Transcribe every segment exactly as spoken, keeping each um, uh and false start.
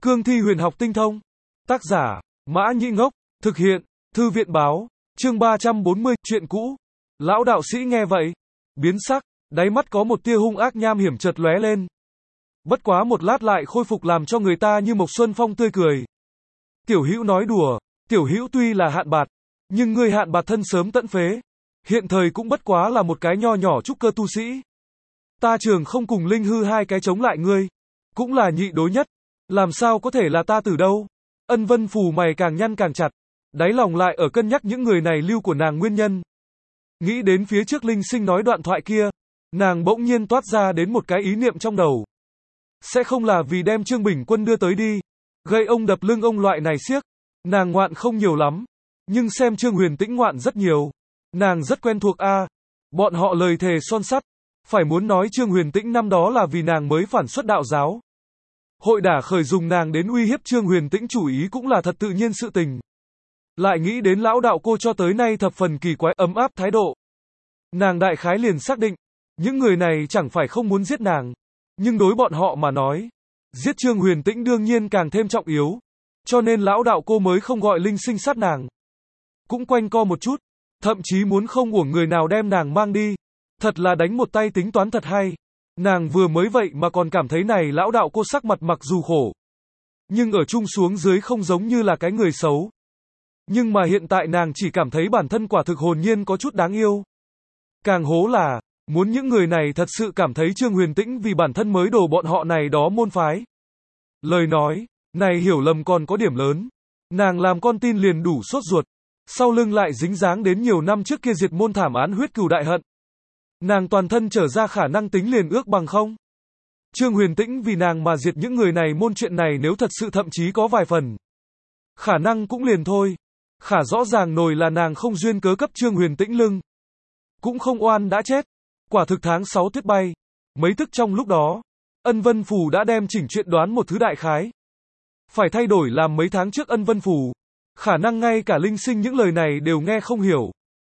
Cương thi huyền học tinh thông. Tác giả, Mã Nhĩ Ngốc. Thực hiện, Thư viện báo. Chương ba trăm bốn mươi, chuyện cũ. Lão đạo sĩ nghe vậy, biến sắc, đáy mắt có một tia hung ác nham hiểm chợt lóe lên. Bất quá một lát lại khôi phục làm cho người ta như một xuân phong tươi cười. Tiểu Hữu nói đùa, Tiểu Hữu tuy là hạn bạt, nhưng ngươi hạn bạt thân sớm tận phế, hiện thời cũng bất quá là một cái nho nhỏ trúc cơ tu sĩ. Ta trường không cùng linh hư hai cái chống lại ngươi, cũng là nhị đối nhất, làm sao có thể là ta tử đâu. Ân Vân Phù mày càng nhăn càng chặt, đáy lòng lại ở cân nhắc những người này lưu của nàng nguyên nhân. Nghĩ đến phía trước Linh Sinh nói đoạn thoại kia, nàng bỗng nhiên toát ra đến một cái ý niệm trong đầu. Sẽ không là vì đem Trương Bình Quân đưa tới đi, gây ông đập lưng ông loại này siếc. Nàng ngoạn không nhiều lắm, nhưng xem Trương Huyền Tĩnh ngoạn rất nhiều. Nàng rất quen thuộc a. À, bọn họ lời thề son sắt, phải muốn nói Trương Huyền Tĩnh năm đó là vì nàng mới phản xuất đạo giáo. Hội đả khởi dùng nàng đến uy hiếp Trương Huyền Tĩnh chủ ý cũng là thật tự nhiên sự tình. Lại nghĩ đến lão đạo cô cho tới nay thập phần kỳ quái ấm áp thái độ. Nàng đại khái liền xác định, những người này chẳng phải không muốn giết nàng, nhưng đối bọn họ mà nói, giết Trương Huyền Tĩnh đương nhiên càng thêm trọng yếu. Cho nên lão đạo cô mới không gọi Linh Sinh sát nàng. Cũng quanh co một chút, thậm chí muốn không uổng người nào đem nàng mang đi. Thật là đánh một tay tính toán thật hay. Nàng vừa mới vậy mà còn cảm thấy này lão đạo cô sắc mặt mặc dù khổ, nhưng ở chung xuống dưới không giống như là cái người xấu. Nhưng mà hiện tại nàng chỉ cảm thấy bản thân quả thực hồn nhiên có chút đáng yêu. Càng hố là, muốn những người này thật sự cảm thấy Trương Huyền Tĩnh vì bản thân mới đổ bọn họ này đó môn phái. Lời nói, này hiểu lầm còn có điểm lớn. Nàng làm con tin liền đủ sốt ruột, sau lưng lại dính dáng đến nhiều năm trước kia diệt môn thảm án huyết cừu đại hận. Nàng toàn thân trở ra khả năng tính liền ước bằng không. Trương Huyền Tĩnh vì nàng mà diệt những người này môn chuyện này nếu thật sự thậm chí có vài phần khả năng cũng liền thôi. Khả rõ ràng nổi là nàng không duyên cớ cấp Trương Huyền Tĩnh lưng. Cũng không oan đã chết. Quả thực tháng sáu tuyết bay. Mấy thức trong lúc đó, Ân Vân Phù đã đem chỉnh chuyện đoán một thứ đại khái. Phải thay đổi làm mấy tháng trước Ân Vân Phù. Khả năng ngay cả Linh Sinh những lời này đều nghe không hiểu.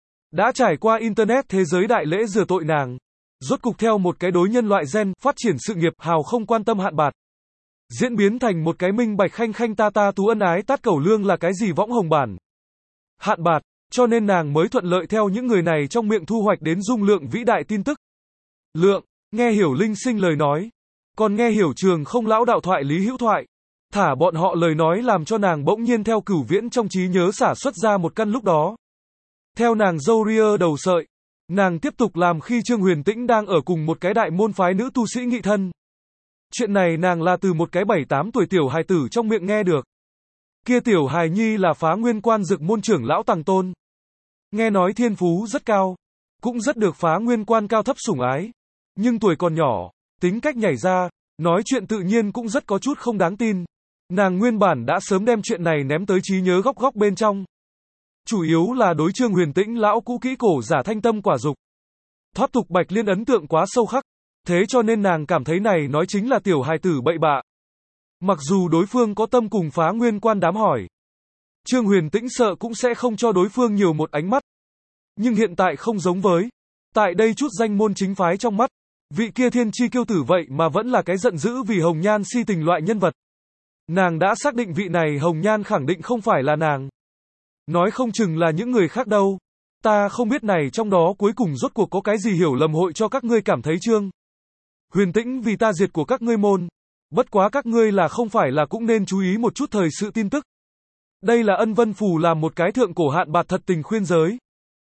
Đã trải qua Internet thế giới đại lễ rửa tội nàng. Rốt cục theo một cái đối nhân loại gen, phát triển sự nghiệp hào không quan tâm hạn bạt. Diễn biến thành một cái minh bạch khanh khanh ta ta tú ân ái tát cẩu lương là cái gì võng hồng bản. Hạn bạt, cho nên nàng mới thuận lợi theo những người này trong miệng thu hoạch đến dung lượng vĩ đại tin tức. Lượng, nghe hiểu Linh Sinh lời nói. Còn nghe hiểu trường không lão đạo thoại lý hữu thoại. Thả bọn họ lời nói làm cho nàng bỗng nhiên theo cửu viễn trong trí nhớ xả xuất ra một căn lúc đó. Theo nàng dâu ria đầu sợi, nàng tiếp tục làm khi Trương Huyền Tĩnh đang ở cùng một cái đại môn phái nữ tu sĩ nghị thân. Chuyện này nàng là từ một cái bảy tám tuổi tiểu hài tử trong miệng nghe được. Kia tiểu hài nhi là Phá Nguyên Quan Dực môn trưởng lão Tằng Tôn. Nghe nói thiên phú rất cao, cũng rất được Phá Nguyên Quan cao thấp sủng ái. Nhưng tuổi còn nhỏ, tính cách nhảy ra, nói chuyện tự nhiên cũng rất có chút không đáng tin. Nàng nguyên bản đã sớm đem chuyện này ném tới trí nhớ góc góc bên trong. Chủ yếu là đối Trương Huyền Tĩnh lão cũ kỹ cổ giả thanh tâm quả dục. Thoát tục Bạch Liên ấn tượng quá sâu khắc, thế cho nên nàng cảm thấy này nói chính là tiểu hài tử bậy bạ. Mặc dù đối phương có tâm cùng Phá Nguyên Quan đám hỏi, Trương Huyền Tĩnh sợ cũng sẽ không cho đối phương nhiều một ánh mắt. Nhưng hiện tại không giống với, tại đây chút danh môn chính phái trong mắt, vị kia thiên chi kiêu tử vậy mà vẫn là cái giận dữ vì hồng nhan si tình loại nhân vật. Nàng đã xác định vị này hồng nhan khẳng định không phải là nàng. Nói không chừng là những người khác đâu. Ta không biết này trong đó cuối cùng rốt cuộc có cái gì hiểu lầm hội cho các ngươi cảm thấy Trương Huyền Tĩnh vì ta diệt của các ngươi môn. Bất quá các ngươi là không phải là cũng nên chú ý một chút thời sự tin tức. Đây là Ân Vân Phù làm một cái thượng cổ hạn bạt thật tình khuyên giới.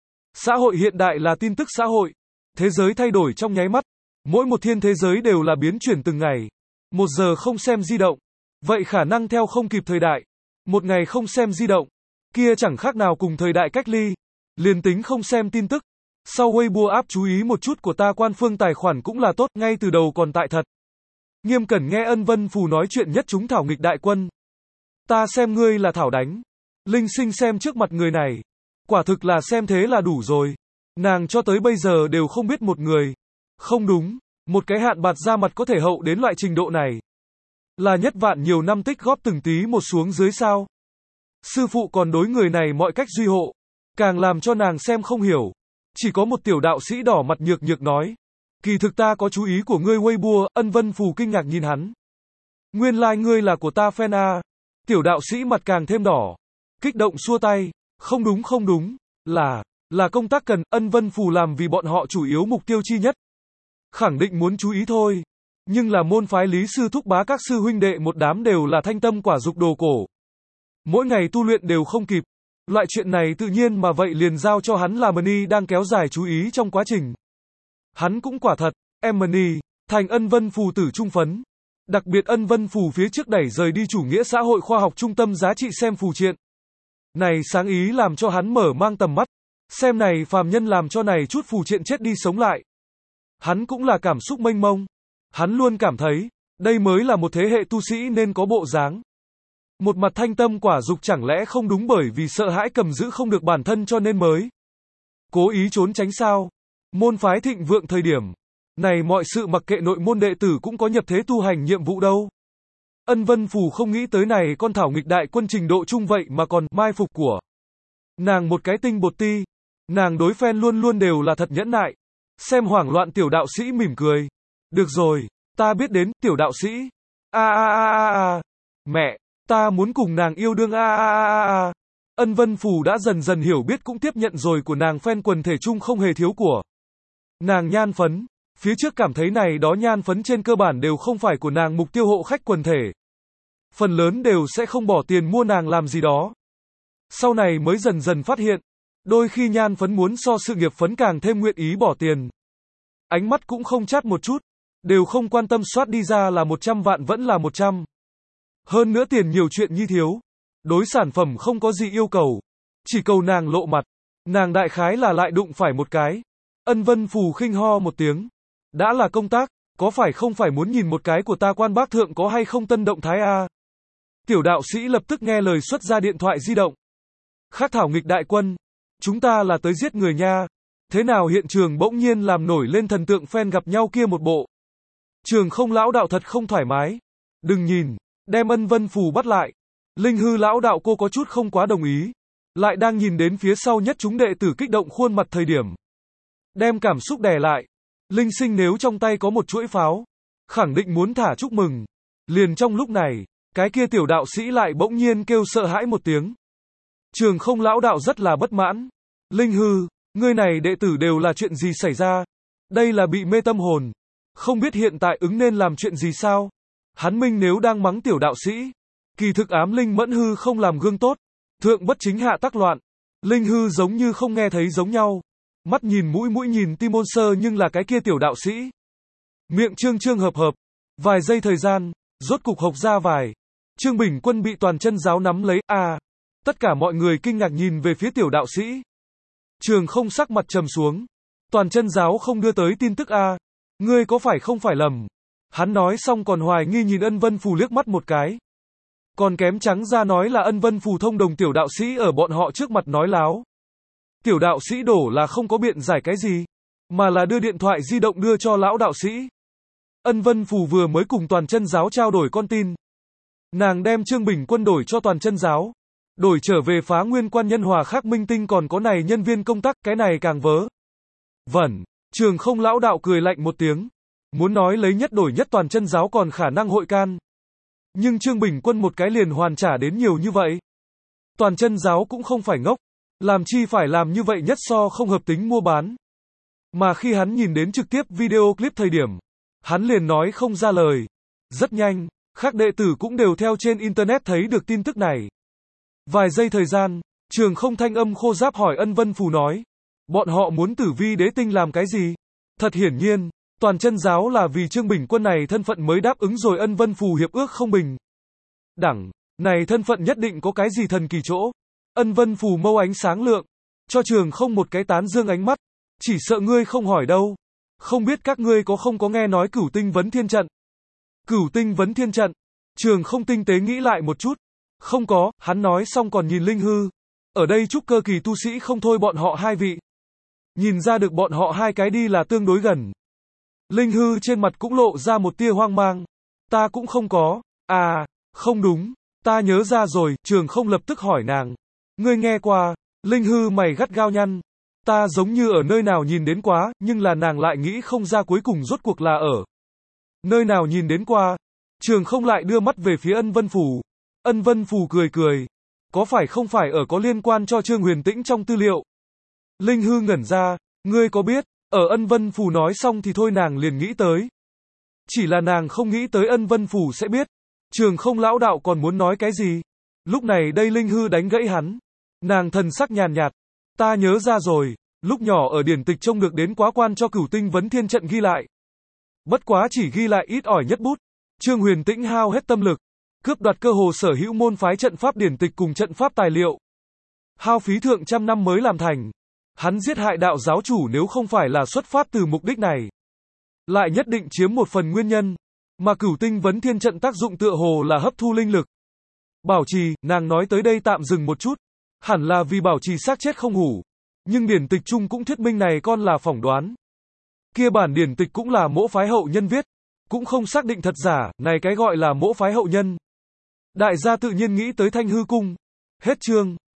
Xã hội hiện đại là tin tức xã hội. Thế giới thay đổi trong nháy mắt. Mỗi một thiên thế giới đều là biến chuyển từng ngày. Một giờ không xem di động, vậy khả năng theo không kịp thời đại. Một ngày không xem di động, kia chẳng khác nào cùng thời đại cách ly. Liền tính không xem tin tức. Sau Weibo app chú ý một chút của ta quan phương tài khoản cũng là tốt, ngay từ đầu còn tại thật. Nghiêm cẩn nghe Ân Vân Phù nói chuyện nhất chúng thảo nghịch đại quân. Ta xem ngươi là thảo đánh. Linh Sinh xem trước mặt người này. Quả thực là xem thế là đủ rồi. Nàng cho tới bây giờ đều không biết một người. Không đúng, một cái hạn bạt ra mặt có thể hậu đến loại trình độ này. Là nhất vạn nhiều năm tích góp từng tí một xuống dưới sao. Sư phụ còn đối người này mọi cách duy hộ. Càng làm cho nàng xem không hiểu. Chỉ có một tiểu đạo sĩ đỏ mặt nhược nhược nói. Kỳ thực ta có chú ý của ngươi Weibo. Ân Vân Phù kinh ngạc nhìn hắn. Nguyên lai like ngươi là của ta fan a. Tiểu đạo sĩ mặt càng thêm đỏ. Kích động xua tay. Không đúng không đúng. Là, là công tác cần, Ân Vân Phù làm vì bọn họ chủ yếu mục tiêu chi nhất. Khẳng định muốn chú ý thôi. Nhưng là môn phái Lý Sư Thúc Bá các sư huynh đệ một đám đều là thanh tâm quả dục đồ cổ. Mỗi ngày tu luyện đều không kịp. Loại chuyện này tự nhiên mà vậy liền giao cho hắn là Mani đang kéo dài chú ý trong quá trình. Hắn cũng quả thật, em Mani, thành Ân Vân Phù tử trung phấn. Đặc biệt Ân Vân Phù phía trước đẩy rời đi chủ nghĩa xã hội khoa học trung tâm giá trị xem phù triện. Này sáng ý làm cho hắn mở mang tầm mắt. Xem này phàm nhân làm cho này chút phù triện chết đi sống lại. Hắn cũng là cảm xúc mênh mông. Hắn luôn cảm thấy, đây mới là một thế hệ tu sĩ nên có bộ dáng. Một mặt thanh tâm quả dục chẳng lẽ không đúng bởi vì sợ hãi cầm giữ không được bản thân cho nên mới cố ý trốn tránh sao? Môn phái thịnh vượng thời điểm này mọi sự mặc kệ nội môn đệ tử cũng có nhập thế tu hành nhiệm vụ đâu. Ân Vân Phù không nghĩ tới này con thảo nghịch đại quân trình độ chung vậy mà còn mai phục của nàng một cái tinh bột ti. Nàng đối phen luôn luôn đều là thật nhẫn nại. Xem hoảng loạn tiểu đạo sĩ mỉm cười. Được rồi, ta biết đến, tiểu đạo sĩ. A a a a a. Mẹ, ta muốn cùng nàng yêu đương a a a a a. Ân Vân Phù đã dần dần hiểu biết cũng tiếp nhận rồi của nàng phen quần thể chung không hề thiếu của nàng nhan phấn. Phía trước cảm thấy này đó nhan phấn trên cơ bản đều không phải của nàng mục tiêu hộ khách quần thể. Phần lớn đều sẽ không bỏ tiền mua nàng làm gì đó. Sau này mới dần dần phát hiện, đôi khi nhan phấn muốn so sự nghiệp phấn càng thêm nguyện ý bỏ tiền. Ánh mắt cũng không chát một chút, đều không quan tâm soát đi ra là một trăm vạn vẫn là một trăm. Hơn nữa tiền nhiều chuyện nhi thiếu. Đối sản phẩm không có gì yêu cầu. Chỉ cầu nàng lộ mặt. Nàng đại khái là lại đụng phải một cái. Ân Vân Phù khinh ho một tiếng. Đã là công tác, có phải không phải muốn nhìn một cái của ta quan bác thượng có hay không tân động thái a? Tiểu đạo sĩ lập tức nghe lời xuất ra điện thoại di động. Khác thảo nghịch đại quân. Chúng ta là tới giết người nha. Thế nào hiện trường bỗng nhiên làm nổi lên thần tượng fan gặp nhau kia một bộ. Trường không lão đạo thật không thoải mái. Đừng nhìn, đem Ân Vân Phù bắt lại. Linh hư lão đạo cô có chút không quá đồng ý. Lại đang nhìn đến phía sau nhất chúng đệ tử kích động khuôn mặt thời điểm. Đem cảm xúc đè lại. Linh sinh nếu trong tay có một chuỗi pháo. Khẳng định muốn thả chúc mừng. Liền trong lúc này, cái kia tiểu đạo sĩ lại bỗng nhiên kêu sợ hãi một tiếng. Trường không lão đạo rất là bất mãn. Linh hư, ngươi này đệ tử đều là chuyện gì xảy ra? Đây là bị mê tâm hồn. Không biết hiện tại ứng nên làm chuyện gì sao? Hắn minh nếu đang mắng tiểu đạo sĩ. Kỳ thực ám linh mẫn hư không làm gương tốt. Thượng bất chính hạ tắc loạn. Linh hư giống như không nghe thấy giống nhau. Mắt nhìn mũi mũi nhìn Timon sơ nhưng là cái kia tiểu đạo sĩ. Miệng trương trương hợp hợp. Vài giây thời gian, rốt cục hộc ra vài. Trương Bình Quân bị toàn chân giáo nắm lấy, à. Tất cả mọi người kinh ngạc nhìn về phía tiểu đạo sĩ. Trường không sắc mặt trầm xuống. Toàn chân giáo không đưa tới tin tức a. Ngươi có phải không phải lầm. Hắn nói xong còn hoài nghi nhìn Ân Vân Phù liếc mắt một cái. Còn kém trắng ra nói là Ân Vân Phù thông đồng tiểu đạo sĩ ở bọn họ trước mặt nói láo. Tiểu đạo sĩ đổ là không có biện giải cái gì. Mà là đưa điện thoại di động đưa cho lão đạo sĩ. Ân Vân Phù vừa mới cùng toàn chân giáo trao đổi con tin. Nàng đem Trương Bình Quân đổi cho toàn chân giáo. Đổi trở về phá nguyên quan nhân hòa khắc minh tinh còn có này nhân viên công tác, cái này càng vớ. Vẩn, trường không lão đạo cười lạnh một tiếng. Muốn nói lấy nhất đổi nhất toàn chân giáo còn khả năng hội can. Nhưng Trương Bình Quân một cái liền hoàn trả đến nhiều như vậy. Toàn chân giáo cũng không phải ngốc. Làm chi phải làm như vậy nhất so không hợp tính mua bán. Mà khi hắn nhìn đến trực tiếp video clip thời điểm. Hắn liền nói không ra lời. Rất nhanh, các đệ tử cũng đều theo trên internet thấy được tin tức này. Vài giây thời gian, trường không thanh âm khô giáp hỏi Ân Vân Phù nói. Bọn họ muốn tử vi đế tinh làm cái gì? Thật hiển nhiên, toàn chân giáo là vì Trương Bình Quân này thân phận mới đáp ứng rồi Ân Vân Phù hiệp ước không bình. Đẳng, này thân phận nhất định có cái gì thần kỳ chỗ. Ân Vân Phù mâu ánh sáng lượng, cho trường không một cái tán dương ánh mắt. Chỉ sợ ngươi không hỏi đâu. Không biết các ngươi có không có nghe nói cửu tinh vấn thiên trận. Cửu tinh vấn thiên trận. Trường không tinh tế nghĩ lại một chút. Không có, hắn nói xong còn nhìn Linh hư. Ở đây trúc cơ kỳ tu sĩ không thôi bọn họ hai vị. Nhìn ra được bọn họ hai cái đi là tương đối gần. Linh hư trên mặt cũng lộ ra một tia hoang mang. Ta cũng không có. À, không đúng. Ta nhớ ra rồi, trường không lập tức hỏi nàng. Ngươi nghe qua. Linh hư mày gắt gao nhăn. Ta giống như ở nơi nào nhìn đến quá, nhưng là nàng lại nghĩ không ra cuối cùng rốt cuộc là ở nơi nào nhìn đến qua. Trường không lại đưa mắt về phía Ân Vân Phủ. Ân Vân Phủ cười cười. Có phải không phải ở có liên quan cho Trương Huyền Tĩnh trong tư liệu? Linh Hư ngẩn ra, ngươi có biết, ở Ân Vân Phủ nói xong thì thôi nàng liền nghĩ tới. Chỉ là nàng không nghĩ tới Ân Vân Phủ sẽ biết. Trường không lão đạo còn muốn nói cái gì? Lúc này đây Linh Hư đánh gãy hắn. Nàng thần sắc nhàn nhạt. Ta nhớ ra rồi, lúc nhỏ ở điển tịch trông được đến quá quan cho Cửu Tinh Vấn Thiên trận ghi lại. Bất quá chỉ ghi lại ít ỏi nhất bút. Trương Huyền Tĩnh hao hết tâm lực, cướp đoạt cơ hồ sở hữu môn phái trận pháp điển tịch cùng trận pháp tài liệu. Hao phí thượng trăm năm mới làm thành. Hắn giết hại đạo giáo chủ nếu không phải là xuất phát từ mục đích này, lại nhất định chiếm một phần nguyên nhân. Mà Cửu Tinh Vấn Thiên trận tác dụng tựa hồ là hấp thu linh lực. Bảo trì, nàng nói tới đây tạm dừng một chút. Hẳn là vì bảo trì xác chết không hủ. Nhưng điển tịch chung cũng thuyết minh này con là phỏng đoán. Kia bản điển tịch cũng là mỗ phái hậu nhân viết. Cũng không xác định thật giả, này cái gọi là mỗ phái hậu nhân. Đại gia tự nhiên nghĩ tới Thanh Hư Cung. Hết chương.